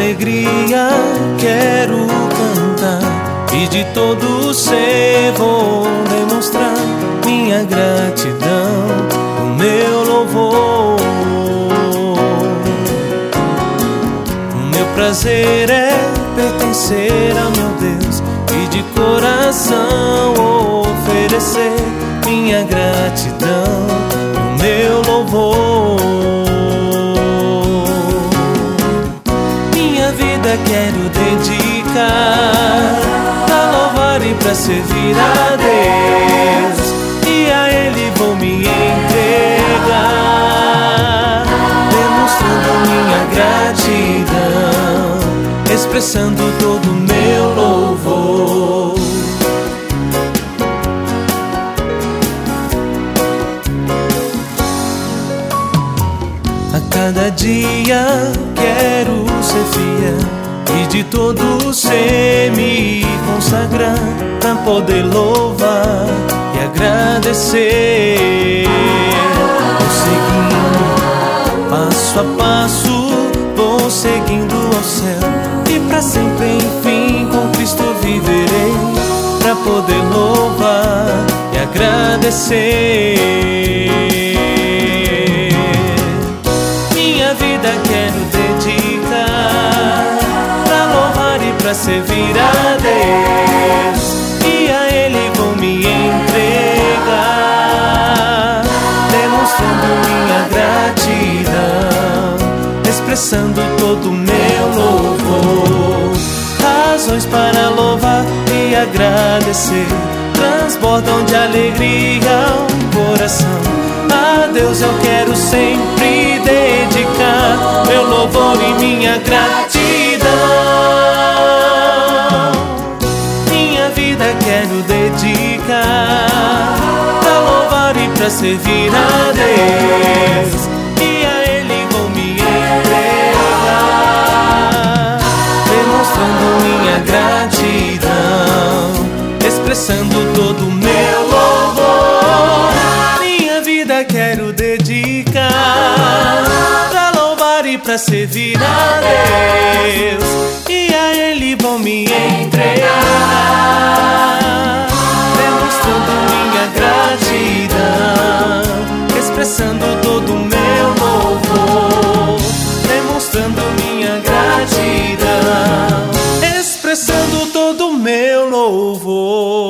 alegria quero cantar, e de todo ser vou demonstrar minha gratidão, o meu louvor. O meu prazer é pertencer ao meu Deus e de coração oferecer minha gratidão, o meu louvor. Minha vida quero dedicar pra louvar e pra servir a Deus, e a Ele vou me entregar, demonstrando minha gratidão, expressando todo o meu louvor. A cada dia quero ser fiel e de todo ser me consagrar, pra poder louvar e agradecer. Vou seguindo passo a passo, vou seguindo ao céu, e pra sempre enfim com Cristo viverei, pra poder louvar e agradecer. Minha vida quero dedicar pra louvar e pra servir a Deus, e a Ele vou me entregar, demonstrando minha gratidão, expressando todo o meu louvor. Razões para louvar e agradecer transbordam de alegria o coração. A Deus eu quero sempre dedicar meu louvor e minha gratidão. Minha vida quero dedicar pra louvar e pra servir a Deus, e a Ele vou me entregar, demonstrando minha gratidão, expressando todo o meu louvor. Minha vida quero dedicar pra louvar e pra servir a Deus, e a Ele vou me entregar, demonstrando minha gratidão, expressando todo o meu louvor, demonstrando minha gratidão, expressando todo o meu louvor.